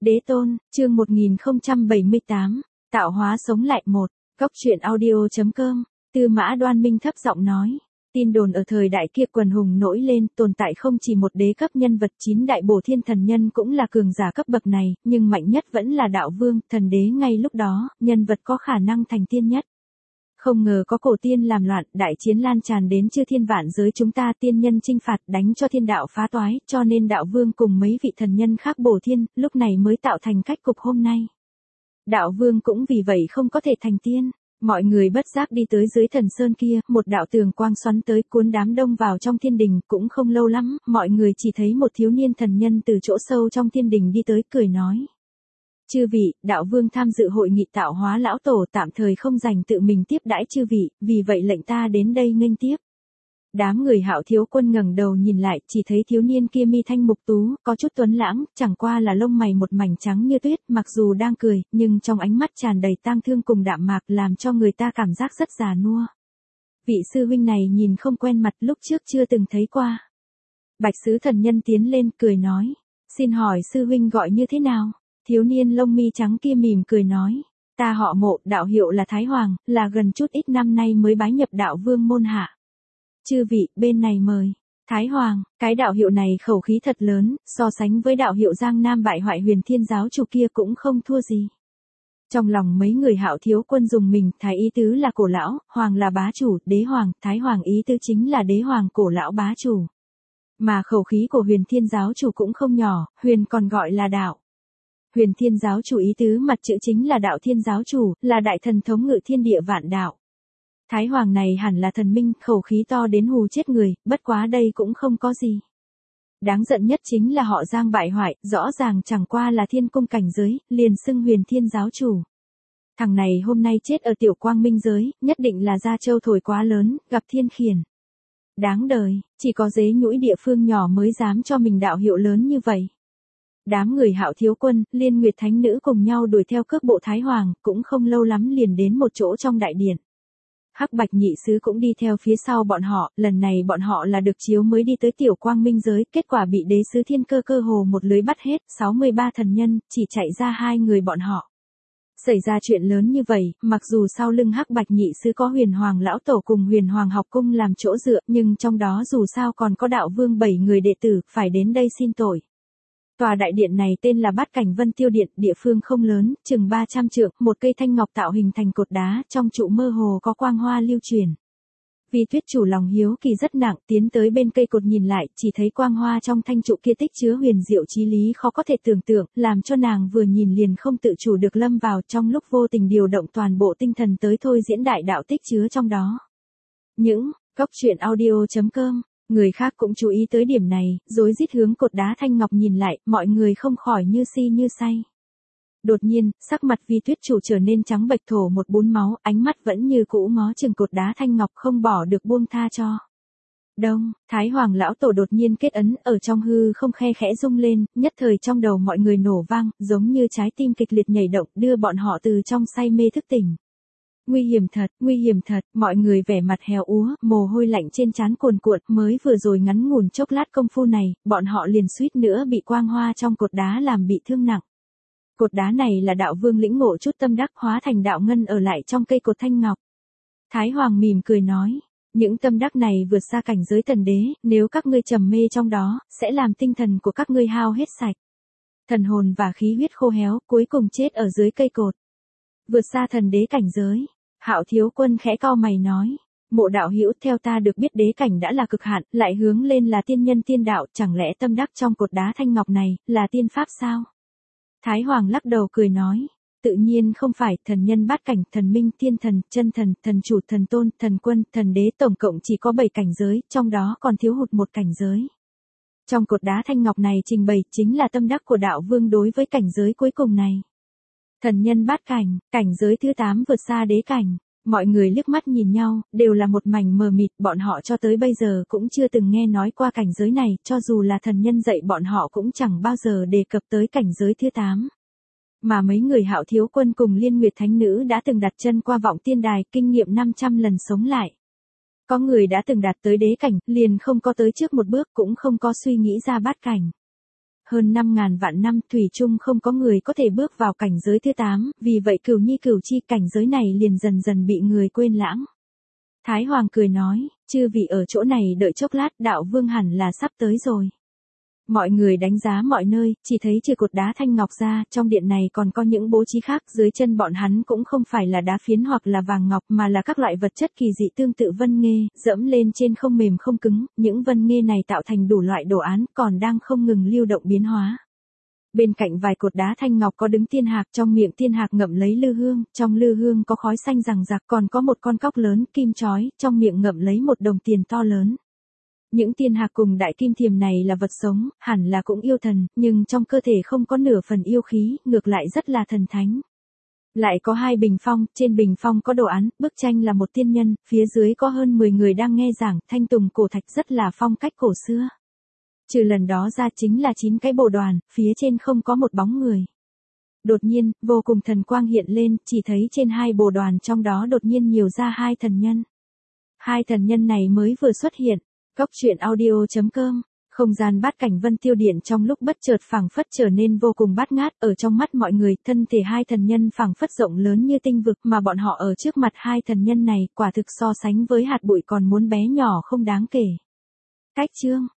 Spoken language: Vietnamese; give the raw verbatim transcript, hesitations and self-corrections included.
Đế tôn, chương một nghìn không trăm bảy mươi tám, tạo hóa sống lại một, góc truyện audio.com, Tư Mã Đoan Minh thấp giọng nói. Tin đồn ở thời đại kia quần hùng nổi lên, tồn tại không chỉ một đế cấp nhân vật, chín đại bổ thiên thần nhân cũng là cường giả cấp bậc này, nhưng mạnh nhất vẫn là đạo vương, thần đế ngay lúc đó, nhân vật có khả năng thành tiên nhất. Không ngờ có cổ tiên làm loạn, đại chiến lan tràn đến chư thiên vạn giới chúng ta, tiên nhân chinh phạt đánh cho thiên đạo phá toái, cho nên đạo vương cùng mấy vị thần nhân khác bổ thiên, lúc này mới tạo thành cách cục hôm nay. Đạo vương cũng vì vậy không có thể thành tiên. Mọi người bất giác đi tới dưới thần sơn kia, một đạo tường quang xoắn tới cuốn đám đông vào trong thiên đình, cũng không lâu lắm, mọi người chỉ thấy một thiếu niên thần nhân từ chỗ sâu trong thiên đình đi tới, cười nói. Chư vị, đạo vương tham dự hội nghị tạo hóa lão tổ, tạm thời không dành tự mình tiếp đãi chư vị, vì vậy lệnh ta đến đây nghênh tiếp. Đám người Hạo Thiếu Quân ngẩng đầu nhìn lại, chỉ thấy thiếu niên kia mi thanh mục tú, có chút tuấn lãng, chẳng qua là lông mày một mảnh trắng như tuyết, mặc dù đang cười, nhưng trong ánh mắt tràn đầy tang thương cùng đạm mạc, làm cho người ta cảm giác rất già nua. Vị sư huynh này nhìn không quen mặt, lúc trước chưa từng thấy qua. Bạch sứ thần nhân tiến lên, cười nói, xin hỏi sư huynh gọi như thế nào? Thiếu niên lông mi trắng kia mỉm cười nói, ta họ Mộ, đạo hiệu là Thái Hoàng, là gần chút ít năm nay mới bái nhập đạo vương môn hạ. Chư vị, bên này mời. Thái Hoàng, cái đạo hiệu này khẩu khí thật lớn, so sánh với đạo hiệu Giang Nam bại hoại Huyền Thiên giáo chủ kia cũng không thua gì. Trong lòng mấy người Hạo Thiếu Quân dùng mình, Thái ý tứ là cổ lão, Hoàng là bá chủ, đế hoàng, Thái Hoàng ý tứ chính là đế hoàng cổ lão bá chủ. Mà khẩu khí của Huyền Thiên giáo chủ cũng không nhỏ, Huyền còn gọi là đạo. Huyền Thiên giáo chủ ý tứ mặt chữ chính là đạo thiên giáo chủ, là đại thần thống ngự thiên địa vạn đạo. Thái Hoàng này hẳn là thần minh, khẩu khí to đến hù chết người, bất quá đây cũng không có gì. Đáng giận nhất chính là họ Giang bại hoại, rõ ràng chẳng qua là thiên cung cảnh giới, liền xưng Huyền Thiên giáo chủ. Thằng này hôm nay chết ở tiểu quang minh giới, nhất định là gia châu thổi quá lớn, gặp thiên khiển. Đáng đời, chỉ có dế nhũi địa phương nhỏ mới dám cho mình đạo hiệu lớn như vậy. Đám người Hạo Thiếu Quân, Liên Nguyệt Thánh Nữ cùng nhau đuổi theo cước bộ Thái Hoàng, cũng không lâu lắm liền đến một chỗ trong đại điện. Hắc Bạch Nhị Sứ cũng đi theo phía sau bọn họ, lần này bọn họ là được chiếu mới đi tới tiểu quang minh giới, kết quả bị đế sứ Thiên Cơ cơ hồ một lưới bắt hết, sáu mươi ba thần nhân, chỉ chạy ra hai người bọn họ. Xảy ra chuyện lớn như vậy, mặc dù sau lưng Hắc Bạch Nhị Sứ có Huyền Hoàng lão tổ cùng Huyền Hoàng học cung làm chỗ dựa, nhưng trong đó dù sao còn có đạo vương bảy người đệ tử, phải đến đây xin tội. Tòa đại điện này tên là Bát Cảnh Vân Tiêu Điện, địa phương không lớn, chừng ba trăm trượng, một cây thanh ngọc tạo hình thành cột đá, trong trụ mơ hồ có quang hoa lưu truyền. Vì Tuyết chủ lòng hiếu kỳ rất nặng, tiến tới bên cây cột nhìn lại, chỉ thấy quang hoa trong thanh trụ kia tích chứa huyền diệu chí lý khó có thể tưởng tượng, làm cho nàng vừa nhìn liền không tự chủ được lâm vào, trong lúc vô tình điều động toàn bộ tinh thần tới thôi diễn đại đạo tích chứa trong đó. Những góc truyện audio.com. Người khác cũng chú ý tới điểm này, rối rít hướng cột đá thanh ngọc nhìn lại, mọi người không khỏi như si như say. Đột nhiên, sắc mặt Vi Tuyết chủ trở nên trắng bệch thổ một bún máu, ánh mắt vẫn như cũ ngó chừng cột đá thanh ngọc không bỏ được buông tha cho. Đông, Thái Hoàng lão tổ đột nhiên kết ấn, ở trong hư không khe khẽ rung lên, nhất thời trong đầu mọi người nổ vang, giống như trái tim kịch liệt nhảy động, đưa bọn họ từ trong say mê thức tỉnh. Nguy hiểm thật, nguy hiểm thật, mọi người vẻ mặt héo úa, mồ hôi lạnh trên trán cuồn cuộn, mới vừa rồi ngắn ngủn chốc lát công phu này, bọn họ liền suýt nữa bị quang hoa trong cột đá làm bị thương nặng. Cột đá này là đạo vương lĩnh ngộ chút tâm đắc hóa thành đạo ngân ở lại trong cây cột thanh ngọc. Thái Hoàng mỉm cười nói, những tâm đắc này vượt xa cảnh giới thần đế, nếu các ngươi trầm mê trong đó, sẽ làm tinh thần của các ngươi hao hết sạch. Thần hồn và khí huyết khô héo, cuối cùng chết ở dưới cây cột. Vượt xa thần đế cảnh giới. Hạo Thiếu Quân khẽ cau mày nói, Mộ đạo hữu, theo ta được biết đế cảnh đã là cực hạn, lại hướng lên là tiên nhân tiên đạo, chẳng lẽ tâm đắc trong cột đá thanh ngọc này, là tiên pháp sao? Thái Hoàng lắc đầu cười nói, tự nhiên không phải, thần nhân bát cảnh, thần minh, thiên thần, chân thần, thần chủ, thần tôn, thần quân, thần đế tổng cộng chỉ có bảy cảnh giới, trong đó còn thiếu hụt một cảnh giới. Trong cột đá thanh ngọc này trình bày chính là tâm đắc của đạo vương đối với cảnh giới cuối cùng này. Thần nhân bát cảnh, cảnh giới thứ tám vượt xa đế cảnh. Mọi người liếc mắt nhìn nhau, đều là một mảnh mờ mịt, bọn họ cho tới bây giờ cũng chưa từng nghe nói qua cảnh giới này, cho dù là thần nhân dạy bọn họ cũng chẳng bao giờ đề cập tới cảnh giới thứ tám. Mà mấy người Hạo Thiếu Quân cùng Liên Nguyệt Thánh Nữ đã từng đặt chân qua vọng tiên đài, kinh nghiệm năm trăm lần sống lại. Có người đã từng đạt tới đế cảnh, liền không có tới trước một bước, cũng không có suy nghĩ ra bát cảnh. hơn năm ngàn vạn năm thủy chung không có người có thể bước vào cảnh giới thứ tám, vì vậy cửu nhi cửu chi cảnh giới này liền dần dần bị người quên lãng. Thái Hoàng cười nói, chư vị ở chỗ này đợi chốc lát, đạo vương hẳn là sắp tới rồi. Mọi người đánh giá mọi nơi, chỉ thấy trừ cột đá thanh ngọc ra, trong điện này còn có những bố trí khác, dưới chân bọn hắn cũng không phải là đá phiến hoặc là vàng ngọc mà là các loại vật chất kỳ dị tương tự vân nghê, dẫm lên trên không mềm không cứng, những vân nghê này tạo thành đủ loại đồ án, còn đang không ngừng lưu động biến hóa. Bên cạnh vài cột đá thanh ngọc có đứng tiên hạc, trong miệng tiên hạc ngậm lấy lư hương, trong lư hương có khói xanh rằng rạc, còn có một con cóc lớn, kim chói, trong miệng ngậm lấy một đồng tiền to lớn. Những tiên hạc cùng đại kim thiềm này là vật sống, hẳn là cũng yêu thần, nhưng trong cơ thể không có nửa phần yêu khí, ngược lại rất là thần thánh. Lại có hai bình phong, trên bình phong có đồ án, bức tranh là một tiên nhân, phía dưới có hơn mười người đang nghe giảng, thanh tùng cổ thạch rất là phong cách cổ xưa. Trừ lần đó ra chính là chín cái bồ đoàn, phía trên không có một bóng người. Đột nhiên, vô cùng thần quang hiện lên, chỉ thấy trên hai bồ đoàn trong đó đột nhiên nhiều ra hai thần nhân. Hai thần nhân này mới vừa xuất hiện. Cốc truyện audio chấm com, không gian bát cảnh vân tiêu điện trong lúc bất chợt phảng phất trở nên vô cùng bát ngát, ở trong mắt mọi người, thân thể hai thần nhân phảng phất rộng lớn như tinh vực, mà bọn họ ở trước mặt hai thần nhân này, quả thực so sánh với hạt bụi còn muốn bé nhỏ không đáng kể. Cách chương